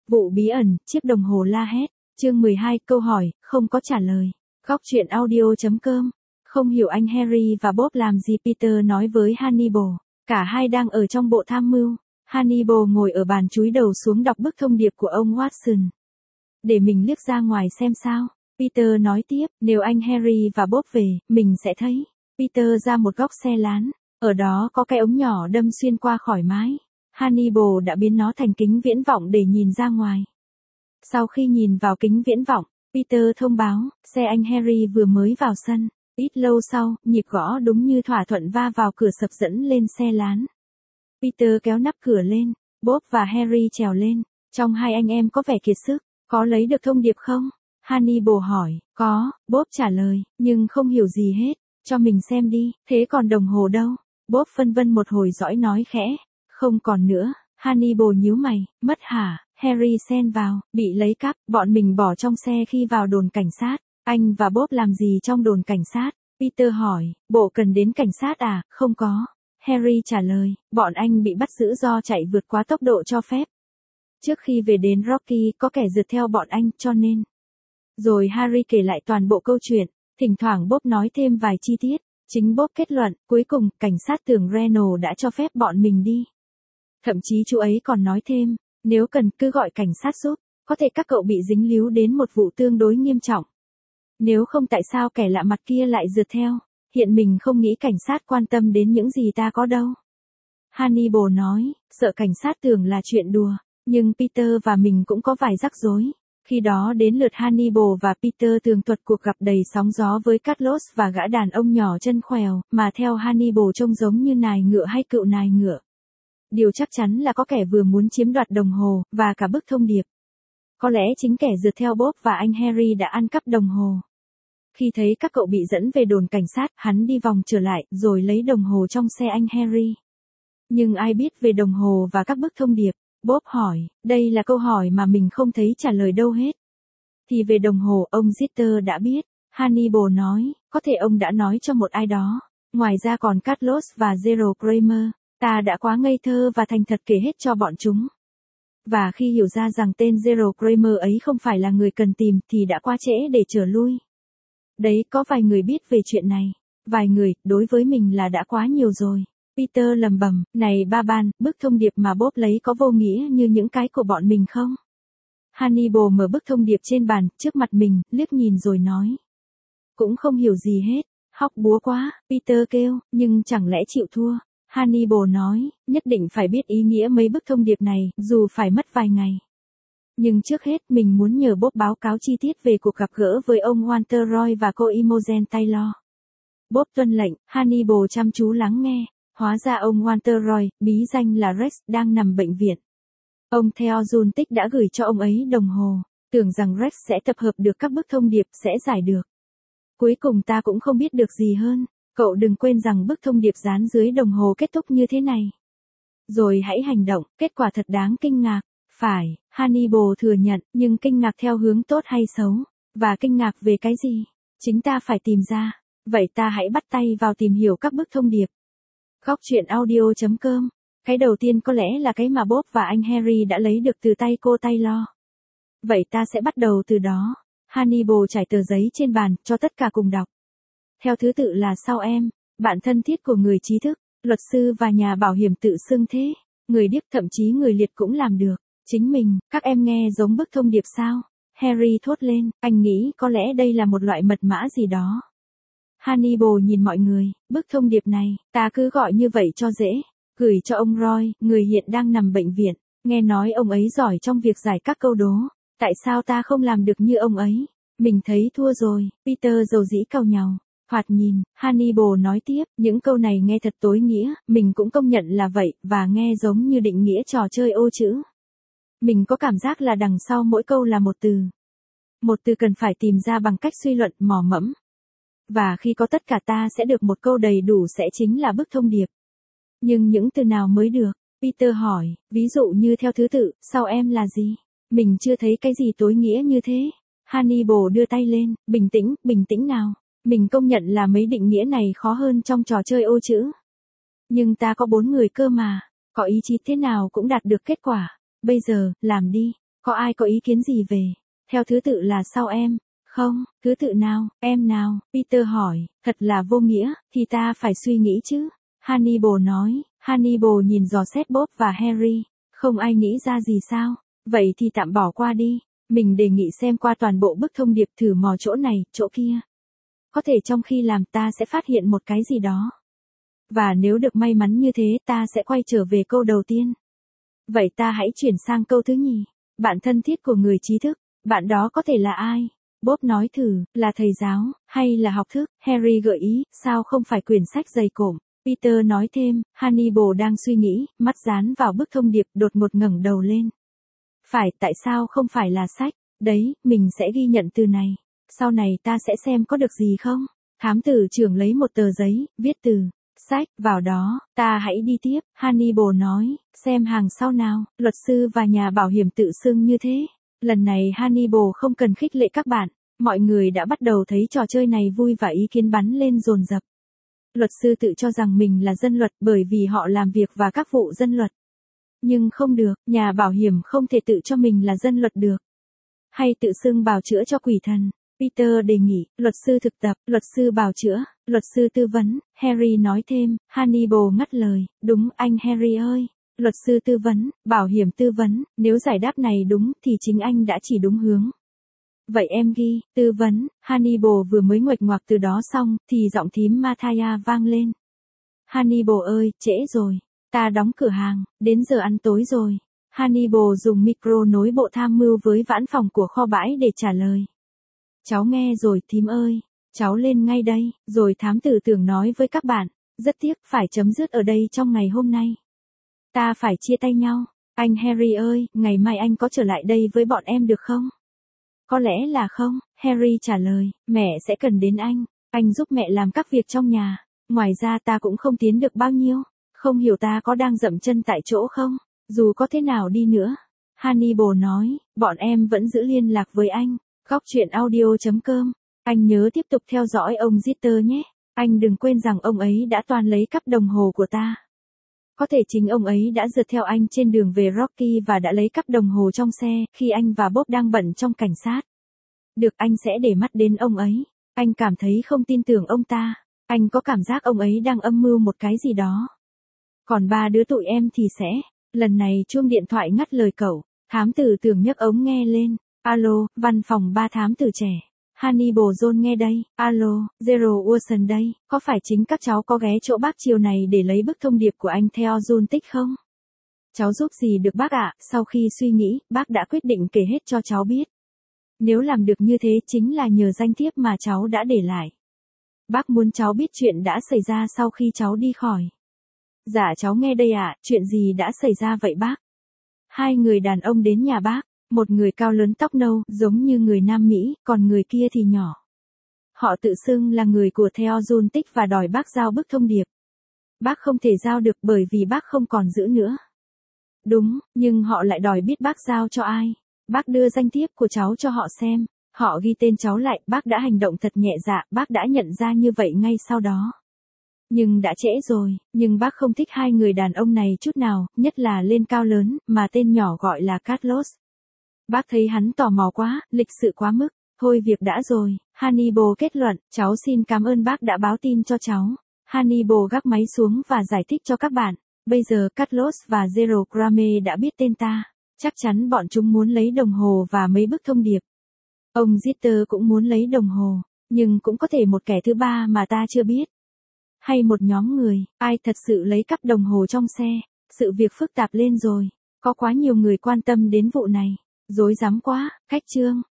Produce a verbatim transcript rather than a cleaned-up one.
Vụ bí ẩn, chiếc đồng hồ la hét. Chương mười hai, câu hỏi, không có trả lời. Góc truyện audio.com. Không hiểu anh Harry và Bob làm gì, Peter nói với Hannibal. Cả hai đang ở trong bộ tham mưu. Hannibal ngồi ở bàn chúi đầu xuống đọc bức thông điệp của ông Watson. Để mình liếc ra ngoài xem sao. Peter nói tiếp, nếu anh Harry và Bob về, mình sẽ thấy. Peter ra một góc xe lán. Ở đó có cái ống nhỏ đâm xuyên qua khỏi mái. Hannibal đã biến nó thành kính viễn vọng để nhìn ra ngoài. Sau khi nhìn vào kính viễn vọng, Peter thông báo, xe anh Harry vừa mới vào sân. Ít lâu sau, nhịp gõ đúng như thỏa thuận va vào cửa sập dẫn lên xe lán. Peter kéo nắp cửa lên, Bob và Harry trèo lên. Trong hai anh em có vẻ kiệt sức, có lấy được thông điệp không? Hannibal hỏi, có, Bob trả lời, nhưng không hiểu gì hết, cho mình xem đi, thế còn đồng hồ đâu? Bob phân vân một hồi dõi nói khẽ, không còn nữa. Hannibal nhíu mày, mất hả? Harry xen vào, bị lấy cắp, bọn mình bỏ trong xe khi vào đồn cảnh sát. Anh và Bob làm gì trong đồn cảnh sát? Peter hỏi, bộ cần đến cảnh sát à? Không có. Harry trả lời, bọn anh bị bắt giữ do chạy vượt quá tốc độ cho phép. Trước khi về đến Rocky có kẻ rượt theo bọn anh, cho nên. Rồi Harry kể lại toàn bộ câu chuyện, thỉnh thoảng Bob nói thêm vài chi tiết. Chính Bob kết luận, cuối cùng, cảnh sát tưởng Reynolds đã cho phép bọn mình đi. Thậm chí chú ấy còn nói thêm, nếu cần cứ gọi cảnh sát giúp, có thể các cậu bị dính líu đến một vụ tương đối nghiêm trọng. Nếu không tại sao kẻ lạ mặt kia lại rượt theo, hiện mình không nghĩ cảnh sát quan tâm đến những gì ta có đâu. Hannibal nói, sợ cảnh sát tưởng là chuyện đùa, nhưng Peter và mình cũng có vài rắc rối. Khi đó đến lượt Hannibal và Peter tường thuật cuộc gặp đầy sóng gió với Carlos và gã đàn ông nhỏ chân khèo, mà theo Hannibal trông giống như nài ngựa hay cựu nài ngựa. Điều chắc chắn là có kẻ vừa muốn chiếm đoạt đồng hồ, và cả bức thông điệp. Có lẽ chính kẻ rượt theo Bob và anh Harry đã ăn cắp đồng hồ. Khi thấy các cậu bị dẫn về đồn cảnh sát, hắn đi vòng trở lại, rồi lấy đồng hồ trong xe anh Harry. Nhưng ai biết về đồng hồ và các bức thông điệp? Bob hỏi, đây là câu hỏi mà mình không thấy trả lời đâu hết. Thì về đồng hồ, ông Jeter đã biết. Hannibal nói, có thể ông đã nói cho một ai đó. Ngoài ra còn Carlos và Gerald Kramer. Ta đã quá ngây thơ và thành thật kể hết cho bọn chúng. Và khi hiểu ra rằng tên Gerald Kramer ấy không phải là người cần tìm thì đã quá trễ để trở lui. Đấy, có vài người biết về chuyện này. Vài người, đối với mình là đã quá nhiều rồi. Peter lầm bầm, này ba ban, bức thông điệp mà Bob lấy có vô nghĩa như những cái của bọn mình không? Hannibal mở bức thông điệp trên bàn, trước mặt mình, liếc nhìn rồi nói. Cũng không hiểu gì hết, hóc búa quá, Peter kêu, nhưng chẳng lẽ chịu thua? Hannibal nói, nhất định phải biết ý nghĩa mấy bức thông điệp này, dù phải mất vài ngày. Nhưng trước hết mình muốn nhờ Bob báo cáo chi tiết về cuộc gặp gỡ với ông Walter Roy và cô Imogen Taylor. Bob tuân lệnh, Hannibal chăm chú lắng nghe. Hóa ra ông Walter Roy, bí danh là Rex, đang nằm bệnh viện. Ông Theo Juntic đã gửi cho ông ấy đồng hồ, tưởng rằng Rex sẽ tập hợp được các bức thông điệp, sẽ giải được. Cuối cùng ta cũng không biết được gì hơn, cậu đừng quên rằng bức thông điệp dán dưới đồng hồ kết thúc như thế này. Rồi hãy hành động, kết quả thật đáng kinh ngạc. Phải, Hannibal thừa nhận, nhưng kinh ngạc theo hướng tốt hay xấu, và kinh ngạc về cái gì? Chính ta phải tìm ra. Vậy ta hãy bắt tay vào tìm hiểu các bức thông điệp. Góc truyện audio.com. Cái đầu tiên có lẽ là cái mà Bob và anh Harry đã lấy được từ tay cô Taylor. Vậy ta sẽ bắt đầu từ đó. Hannibal trải tờ giấy trên bàn, cho tất cả cùng đọc. Theo thứ tự là sau em, bạn thân thiết của người trí thức, luật sư và nhà bảo hiểm tự xưng thế, người điếc thậm chí người liệt cũng làm được. Chính mình, các em nghe giống bức thông điệp sao? Harry thốt lên, anh nghĩ có lẽ đây là một loại mật mã gì đó. Hannibal nhìn mọi người, bức thông điệp này, ta cứ gọi như vậy cho dễ, gửi cho ông Roy, người hiện đang nằm bệnh viện, nghe nói ông ấy giỏi trong việc giải các câu đố, tại sao ta không làm được như ông ấy, mình thấy thua rồi, Peter dầu dĩ cau nhàu, thoạt nhìn, Hannibal nói tiếp, những câu này nghe thật tối nghĩa, mình cũng công nhận là vậy, và nghe giống như định nghĩa trò chơi ô chữ. Mình có cảm giác là đằng sau mỗi câu là một từ. Một từ cần phải tìm ra bằng cách suy luận, mò mẫm. Và khi có tất cả ta sẽ được một câu đầy đủ sẽ chính là bức thông điệp. Nhưng những từ nào mới được? Peter hỏi, ví dụ như theo thứ tự, sau em là gì? Mình chưa thấy cái gì tối nghĩa như thế. Hannibal đưa tay lên, bình tĩnh, bình tĩnh nào. Mình công nhận là mấy định nghĩa này khó hơn trong trò chơi ô chữ. Nhưng ta có bốn người cơ mà, có ý chí thế nào cũng đạt được kết quả. Bây giờ, làm đi. Có ai có ý kiến gì về? Theo thứ tự là sao em? Không, thứ tự nào, em nào? Peter hỏi, thật là vô nghĩa, thì ta phải suy nghĩ chứ. Hannibal nói, Hannibal nhìn dò xét Bob và Harry, không ai nghĩ ra gì sao? Vậy thì tạm bỏ qua đi, mình đề nghị xem qua toàn bộ bức thông điệp thử mò chỗ này, chỗ kia. Có thể trong khi làm ta sẽ phát hiện một cái gì đó. Và nếu được may mắn như thế ta sẽ quay trở về câu đầu tiên. Vậy ta hãy chuyển sang câu thứ nhì. Bạn thân thiết của người trí thức, bạn đó có thể là ai? Bob nói thử, là thầy giáo, hay là học thức? Harry gợi ý, sao không phải quyển sách dày cộm? Peter nói thêm, Hannibal đang suy nghĩ, mắt dán vào bức thông điệp đột ngột ngẩng đầu lên. Phải, tại sao không phải là sách? Đấy, mình sẽ ghi nhận từ này. Sau này ta sẽ xem có được gì không? Thám tử trưởng lấy một tờ giấy, viết từ sách vào đó, ta hãy đi tiếp. Hannibal nói, xem hàng sau nào, luật sư và nhà bảo hiểm tự xưng như thế. Lần này Hannibal không cần khích lệ các bạn, mọi người đã bắt đầu thấy trò chơi này vui và ý kiến bắn lên dồn dập. Luật sư tự cho rằng mình là dân luật bởi vì họ làm việc và các vụ dân luật. Nhưng không được, nhà bảo hiểm không thể tự cho mình là dân luật được. Hay tự xưng bào chữa cho quỷ thần. Peter đề nghị, luật sư thực tập, luật sư bào chữa, luật sư tư vấn. Harry nói thêm, Hannibal ngắt lời, đúng anh Harry ơi. Luật sư tư vấn, bảo hiểm tư vấn, nếu giải đáp này đúng thì chính anh đã chỉ đúng hướng. Vậy em ghi, tư vấn. Hannibal vừa mới nguệch ngoạc từ đó xong, thì giọng thím Mathia vang lên. Hannibal ơi, trễ rồi. Ta đóng cửa hàng, đến giờ ăn tối rồi. Hannibal dùng micro nối bộ tham mưu với vãn phòng của kho bãi để trả lời. Cháu nghe rồi thím ơi, cháu lên ngay đây, rồi thám tử tưởng nói với các bạn, rất tiếc phải chấm dứt ở đây trong ngày hôm nay. Ta phải chia tay nhau, anh Harry ơi, ngày mai anh có trở lại đây với bọn em được không? Có lẽ là không, Harry trả lời, mẹ sẽ cần đến anh, anh giúp mẹ làm các việc trong nhà, ngoài ra ta cũng không tiến được bao nhiêu, không hiểu ta có đang dậm chân tại chỗ không, dù có thế nào đi nữa. Hannibal nói, bọn em vẫn giữ liên lạc với anh. Góc truyện audio chấm com. Anh nhớ tiếp tục theo dõi ông Jeter nhé. Anh đừng quên rằng ông ấy đã toàn lấy cắp đồng hồ của ta. Có thể chính ông ấy đã rượt theo anh trên đường về Rocky và đã lấy cắp đồng hồ trong xe khi anh và Bob đang bận trong cảnh sát. Được, anh sẽ để mắt đến ông ấy. Anh cảm thấy không tin tưởng ông ta. Anh có cảm giác ông ấy đang âm mưu một cái gì đó. Còn ba đứa tụi em thì sẽ. Lần này chuông điện thoại ngắt lời cậu. Thám tử tưởng nhấc ống nghe lên. Alo, văn phòng ba thám tử trẻ. Hannibal John nghe đây. Alo, Zero Wilson đây. Có phải chính các cháu có ghé chỗ bác chiều này để lấy bức thông điệp của anh theo John Tích không? Cháu giúp gì được bác ạ? Sau khi suy nghĩ, bác đã quyết định kể hết cho cháu biết. Nếu làm được như thế chính là nhờ danh thiếp mà cháu đã để lại. Bác muốn cháu biết chuyện đã xảy ra sau khi cháu đi khỏi. Dạ cháu nghe đây ạ, chuyện gì đã xảy ra vậy bác? Hai người đàn ông đến nhà bác. Một người cao lớn tóc nâu, giống như người Nam Mỹ, còn người kia thì nhỏ. Họ tự xưng là người của Theo John Tích và đòi bác giao bức thông điệp. Bác không thể giao được bởi vì bác không còn giữ nữa. Đúng, nhưng họ lại đòi biết bác giao cho ai. Bác đưa danh thiếp của cháu cho họ xem. Họ ghi tên cháu lại, bác đã hành động thật nhẹ dạ, bác đã nhận ra như vậy ngay sau đó. Nhưng đã trễ rồi, nhưng bác không thích hai người đàn ông này chút nào, nhất là lên cao lớn, mà tên nhỏ gọi là Carlos. Bác thấy hắn tò mò quá, lịch sự quá mức. Thôi việc đã rồi, Hannibal kết luận, cháu xin cảm ơn bác đã báo tin cho cháu. Hannibal gác máy xuống và giải thích cho các bạn. Bây giờ Carlos và Zero Grame đã biết tên ta. Chắc chắn bọn chúng muốn lấy đồng hồ và mấy bức thông điệp. Ông Jeter cũng muốn lấy đồng hồ, nhưng cũng có thể một kẻ thứ ba mà ta chưa biết. Hay một nhóm người, ai thật sự lấy cắp đồng hồ trong xe. Sự việc phức tạp lên rồi. Có quá nhiều người quan tâm đến vụ này. Rối rắm quá, cách chương.